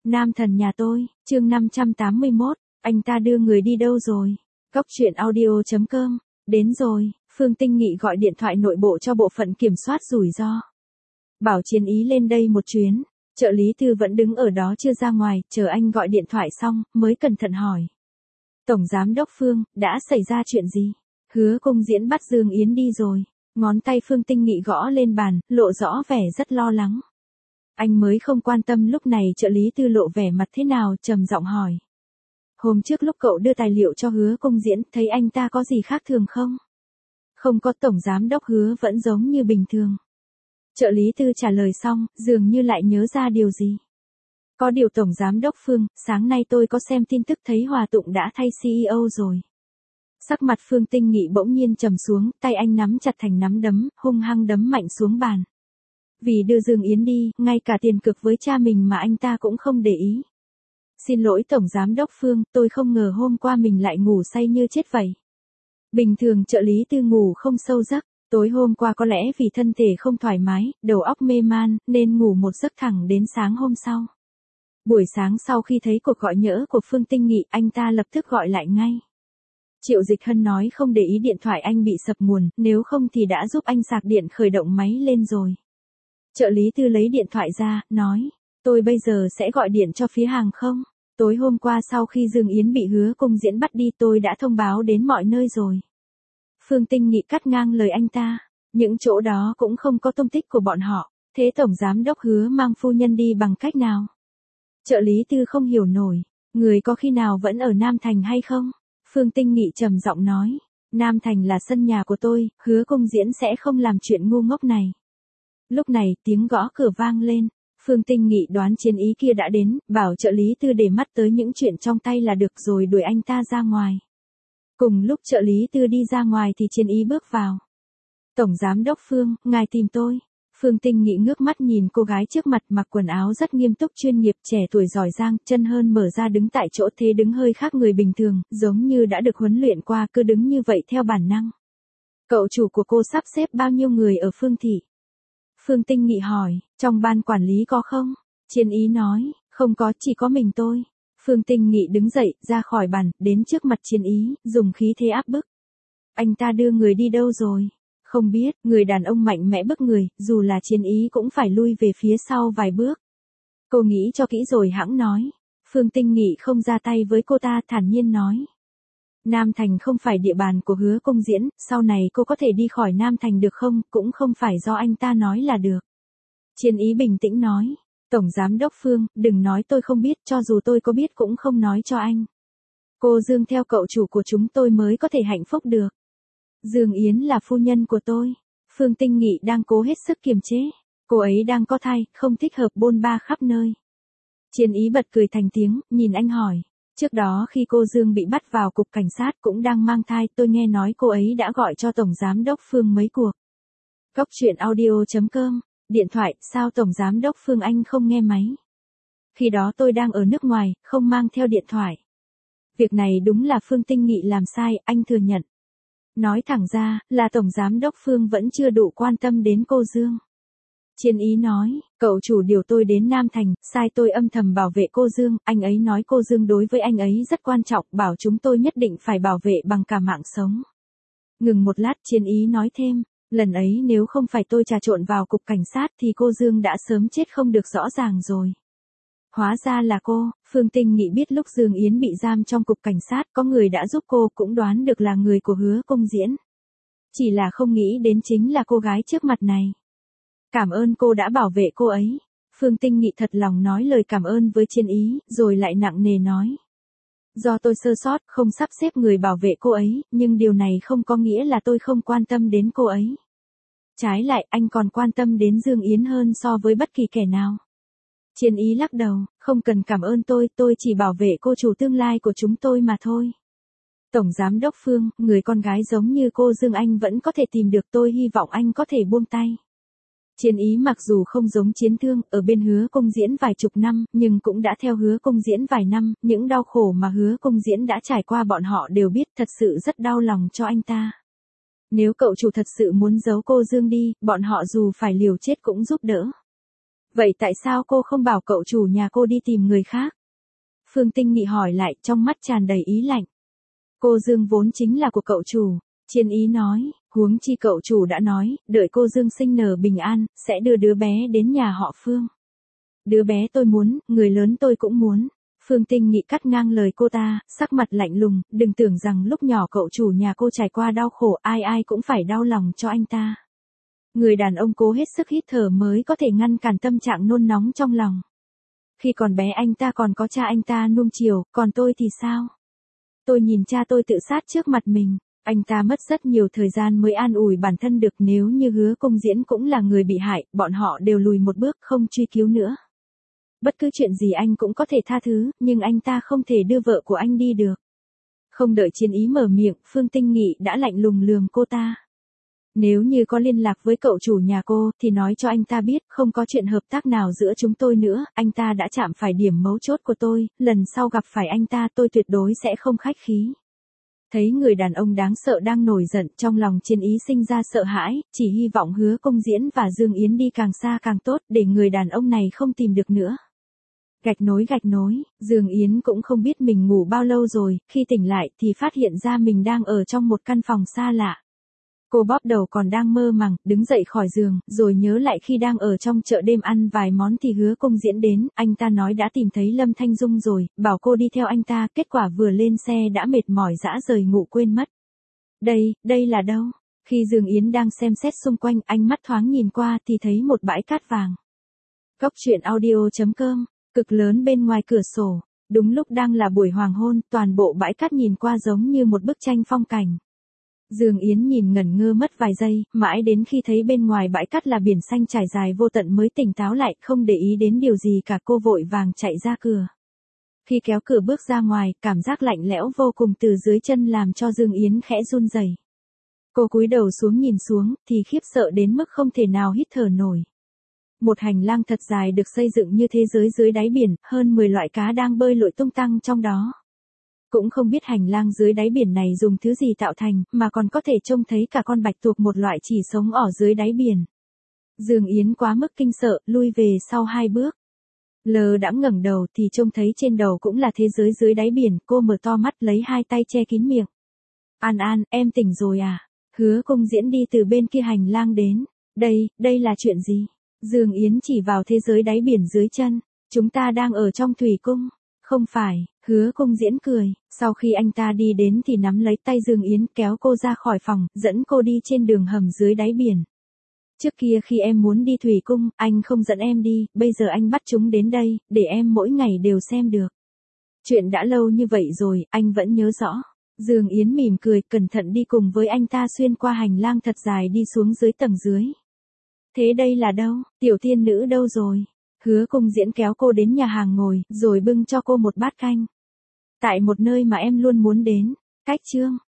Nam thần nhà tôi, chương 581, anh ta đưa người đi đâu rồi? Cóc truyện audio.com, đến rồi, Phương Tinh Nghị gọi điện thoại nội bộ cho bộ phận kiểm soát rủi ro. Bảo Chiến Ý lên đây một chuyến, trợ lý Thư vẫn đứng ở đó chưa ra ngoài, chờ anh gọi điện thoại xong, mới cẩn thận hỏi. Tổng Giám đốc Phương, đã xảy ra chuyện gì? Hứa Cung Diễn bắt Dương Yến đi rồi. Ngón tay Phương Tinh Nghị gõ lên bàn, lộ rõ vẻ rất lo lắng. Anh mới không quan tâm lúc này trợ lý Tư lộ vẻ mặt thế nào, trầm giọng hỏi. Hôm trước lúc cậu đưa tài liệu cho Hứa Cung Diễn, thấy anh ta có gì khác thường không? Không có. Tổng Giám đốc Hứa vẫn giống như bình thường. Trợ lý Tư trả lời xong, dường như lại nhớ ra điều gì. Có điều Tổng Giám đốc Phương, sáng nay tôi có xem tin tức thấy Hòa Tụng đã thay CEO rồi. Sắc mặt Phương Tinh Nghị bỗng nhiên trầm xuống, tay anh nắm chặt thành nắm đấm, hung hăng đấm mạnh xuống bàn. Vì đưa Dương Yến đi, ngay cả tiền cược với cha mình mà anh ta cũng không để ý. Xin lỗi Tổng Giám đốc Phương, tôi không ngờ hôm qua mình lại ngủ say như chết vậy. Bình thường trợ lý Tư ngủ không sâu giấc, tối hôm qua có lẽ vì thân thể không thoải mái, đầu óc mê man, nên ngủ một giấc thẳng đến sáng hôm sau. Buổi sáng sau khi thấy cuộc gọi nhỡ của Phương Tinh Nghị, anh ta lập tức gọi lại ngay. Triệu Dịch Hân nói không để ý điện thoại anh bị sập nguồn, nếu không thì đã giúp anh sạc điện khởi động máy lên rồi. Trợ lý Tư lấy điện thoại ra, nói, tôi bây giờ sẽ gọi điện cho phía hàng không. Tối hôm qua sau khi Dương Yến bị Hứa Cung Diễn bắt đi tôi đã thông báo đến mọi nơi rồi. Phương Tinh Nghị cắt ngang lời anh ta, những chỗ đó cũng không có tung tích của bọn họ, thế Tổng Giám đốc Hứa mang phu nhân đi bằng cách nào? Trợ lý Tư không hiểu nổi, người có khi nào vẫn ở Nam Thành hay không? Phương Tinh Nghị trầm giọng nói, Nam Thành là sân nhà của tôi, Hứa Cung Diễn sẽ không làm chuyện ngu ngốc này. Lúc này tiếng gõ cửa vang lên, Phương Tinh Nghị đoán Chiến Ý kia đã đến, bảo trợ lý Tư để mắt tới những chuyện trong tay là được rồi đuổi anh ta ra ngoài. Cùng lúc trợ lý Tư đi ra ngoài thì Chiến Ý bước vào. Tổng Giám đốc Phương, ngài tìm tôi. Phương Tinh Nghị ngước mắt nhìn cô gái trước mặt mặc quần áo rất nghiêm túc chuyên nghiệp trẻ tuổi giỏi giang, chân hơn mở ra đứng tại chỗ thế đứng hơi khác người bình thường, giống như đã được huấn luyện qua cứ đứng như vậy theo bản năng. Cậu chủ của cô sắp xếp bao nhiêu người ở Phương Thị? Phương Tinh Nghị hỏi, trong ban quản lý có không? Chiến Ý nói, không có, chỉ có mình tôi. Phương Tinh Nghị đứng dậy, ra khỏi bàn, đến trước mặt Chiến Ý, dùng khí thế áp bức. Anh ta đưa người đi đâu rồi? Không biết, người đàn ông mạnh mẽ bức người, dù là Chiến Ý cũng phải lui về phía sau vài bước. Cô nghĩ cho kỹ rồi hãng nói. Phương Tinh Nghị không ra tay với cô ta, thản nhiên nói. Nam Thành không phải địa bàn của Hứa Cung Diễn, sau này cô có thể đi khỏi Nam Thành được không, cũng không phải do anh ta nói là được. Chiến Ý bình tĩnh nói. Tổng Giám đốc Phương, đừng nói tôi không biết, cho dù tôi có biết cũng không nói cho anh. Cô Dương theo cậu chủ của chúng tôi mới có thể hạnh phúc được. Dương Yến là phu nhân của tôi. Phương Tinh Nghị đang cố hết sức kiềm chế. Cô ấy đang có thai, không thích hợp bôn ba khắp nơi. Chiến Ý bật cười thành tiếng, nhìn anh hỏi. Trước đó khi cô Dương bị bắt vào cục cảnh sát cũng đang mang thai, tôi nghe nói cô ấy đã gọi cho Tổng Giám đốc Phương mấy cuộc. Cóc truyện audio.com, điện thoại, sao Tổng Giám đốc Phương anh không nghe máy? Khi đó tôi đang ở nước ngoài, không mang theo điện thoại. Việc này đúng là Phương Tinh Nghị làm sai, anh thừa nhận. Nói thẳng ra, là Tổng Giám đốc Phương vẫn chưa đủ quan tâm đến cô Dương. Chiến Ý nói, cậu chủ điều tôi đến Nam Thành, sai tôi âm thầm bảo vệ cô Dương, anh ấy nói cô Dương đối với anh ấy rất quan trọng, bảo chúng tôi nhất định phải bảo vệ bằng cả mạng sống. Ngừng một lát Chiến Ý nói thêm, lần ấy nếu không phải tôi trà trộn vào cục cảnh sát thì cô Dương đã sớm chết không được rõ ràng rồi. Hóa ra là cô. Phương Tinh Nghị biết lúc Dương Yến bị giam trong cục cảnh sát có người đã giúp cô, cũng đoán được là người của Hứa Cung Diễn. Chỉ là không nghĩ đến chính là cô gái trước mặt này. Cảm ơn cô đã bảo vệ cô ấy. Phương Tinh Nghị thật lòng nói lời cảm ơn với Chiến Ý, rồi lại nặng nề nói. Do tôi sơ sót, không sắp xếp người bảo vệ cô ấy, nhưng điều này không có nghĩa là tôi không quan tâm đến cô ấy. Trái lại, anh còn quan tâm đến Dương Yến hơn so với bất kỳ kẻ nào. Chiến Ý lắc đầu, không cần cảm ơn tôi chỉ bảo vệ cô chủ tương lai của chúng tôi mà thôi. Tổng Giám đốc Phương, người con gái giống như cô Dương anh vẫn có thể tìm được, tôi hy vọng anh có thể buông tay. Chiến Ý mặc dù không giống Chiến Thương, ở bên Hứa Cung Diễn vài chục năm, nhưng cũng đã theo Hứa Cung Diễn vài năm, những đau khổ mà Hứa Cung Diễn đã trải qua bọn họ đều biết, thật sự rất đau lòng cho anh ta. Nếu cậu chủ thật sự muốn giấu cô Dương đi, bọn họ dù phải liều chết cũng giúp đỡ. Vậy tại sao cô không bảo cậu chủ nhà cô đi tìm người khác? Phương Tinh Nghị hỏi lại, trong mắt tràn đầy ý lạnh. Cô Dương vốn chính là của cậu chủ. Chiên Ý nói, huống chi cậu chủ đã nói, đợi cô Dương sinh nở bình an, sẽ đưa đứa bé đến nhà họ Phương. Đứa bé tôi muốn, người lớn tôi cũng muốn. Phương Tinh Nghị cắt ngang lời cô ta, sắc mặt lạnh lùng, đừng tưởng rằng lúc nhỏ cậu chủ nhà cô trải qua đau khổ, ai ai cũng phải đau lòng cho anh ta. Người đàn ông cố hết sức hít thở mới có thể ngăn cản tâm trạng nôn nóng trong lòng. Khi còn bé anh ta còn có cha anh ta nuông chiều, còn tôi thì sao? Tôi nhìn cha tôi tự sát trước mặt mình. Anh ta mất rất nhiều thời gian mới an ủi bản thân được, nếu như Hứa Công Diễn cũng là người bị hại, bọn họ đều lùi một bước không truy cứu nữa. Bất cứ chuyện gì anh cũng có thể tha thứ, nhưng anh ta không thể đưa vợ của anh đi được. Không đợi Chiến Ý mở miệng, Phương Tinh Nghị đã lạnh lùng lườm cô ta. Nếu như có liên lạc với cậu chủ nhà cô, thì nói cho anh ta biết, không có chuyện hợp tác nào giữa chúng tôi nữa, anh ta đã chạm phải điểm mấu chốt của tôi, lần sau gặp phải anh ta tôi tuyệt đối sẽ không khách khí. Thấy người đàn ông đáng sợ đang nổi giận, trong lòng Chiến Ý sinh ra sợ hãi, chỉ hy vọng Hứa Công Diễn và Dương Yến đi càng xa càng tốt, để người đàn ông này không tìm được nữa. Gạch nối, Dương Yến cũng không biết mình ngủ bao lâu rồi, khi tỉnh lại thì phát hiện ra mình đang ở trong một căn phòng xa lạ. Cô bóp đầu còn đang mơ màng, đứng dậy khỏi giường, rồi nhớ lại khi đang ở trong chợ đêm ăn vài món thì Hứa Công Diễn đến, anh ta nói đã tìm thấy Lâm Thanh Dung rồi, bảo cô đi theo anh ta, kết quả vừa lên xe đã mệt mỏi dã rời ngủ quên mất. Đây là đâu? Khi Dương Yến đang xem xét xung quanh, ánh mắt thoáng nhìn qua thì thấy một bãi cát vàng. Cốc truyện audio.com, cực lớn bên ngoài cửa sổ, đúng lúc đang là buổi hoàng hôn, toàn bộ bãi cát nhìn qua giống như một bức tranh phong cảnh. Dương Yến nhìn ngẩn ngơ mất vài giây, mãi đến khi thấy bên ngoài bãi cát là biển xanh trải dài vô tận mới tỉnh táo lại, không để ý đến điều gì cả, cô vội vàng chạy ra cửa. Khi kéo cửa bước ra ngoài, cảm giác lạnh lẽo vô cùng từ dưới chân làm cho Dương Yến khẽ run rẩy. Cô cúi đầu xuống nhìn xuống, thì khiếp sợ đến mức không thể nào hít thở nổi. Một hành lang thật dài được xây dựng như thế giới dưới đáy biển, hơn 10 loại cá đang bơi lội tung tăng trong đó. Cũng không biết hành lang dưới đáy biển này dùng thứ gì tạo thành, mà còn có thể trông thấy cả con bạch tuộc, một loại chỉ sống ở dưới đáy biển. Dương Yến quá mức kinh sợ, lui về sau 2 bước. Lờ đãng ngẩng đầu thì trông thấy trên đầu cũng là thế giới dưới đáy biển, cô mở to mắt lấy 2 tay che kín miệng. An, em tỉnh rồi à? Hứa Công Diễn đi từ bên kia hành lang đến. Đây là chuyện gì? Dương Yến chỉ vào thế giới đáy biển dưới chân. Chúng ta đang ở trong thủy cung. Không phải, Hứa Công Diễn cười, sau khi anh ta đi đến thì nắm lấy tay Dương Yến kéo cô ra khỏi phòng, dẫn cô đi trên đường hầm dưới đáy biển. Trước kia khi em muốn đi thủy cung, anh không dẫn em đi, bây giờ anh bắt chúng đến đây, để em mỗi ngày đều xem được. Chuyện đã lâu như vậy rồi, anh vẫn nhớ rõ. Dương Yến mỉm cười, cẩn thận đi cùng với anh ta xuyên qua hành lang thật dài đi xuống dưới tầng dưới. Thế đây là đâu? Tiểu tiên nữ đâu rồi? Hứa Công Diễn kéo cô đến nhà hàng ngồi, rồi bưng cho cô một bát canh. Tại một nơi mà em luôn muốn đến. Cách chương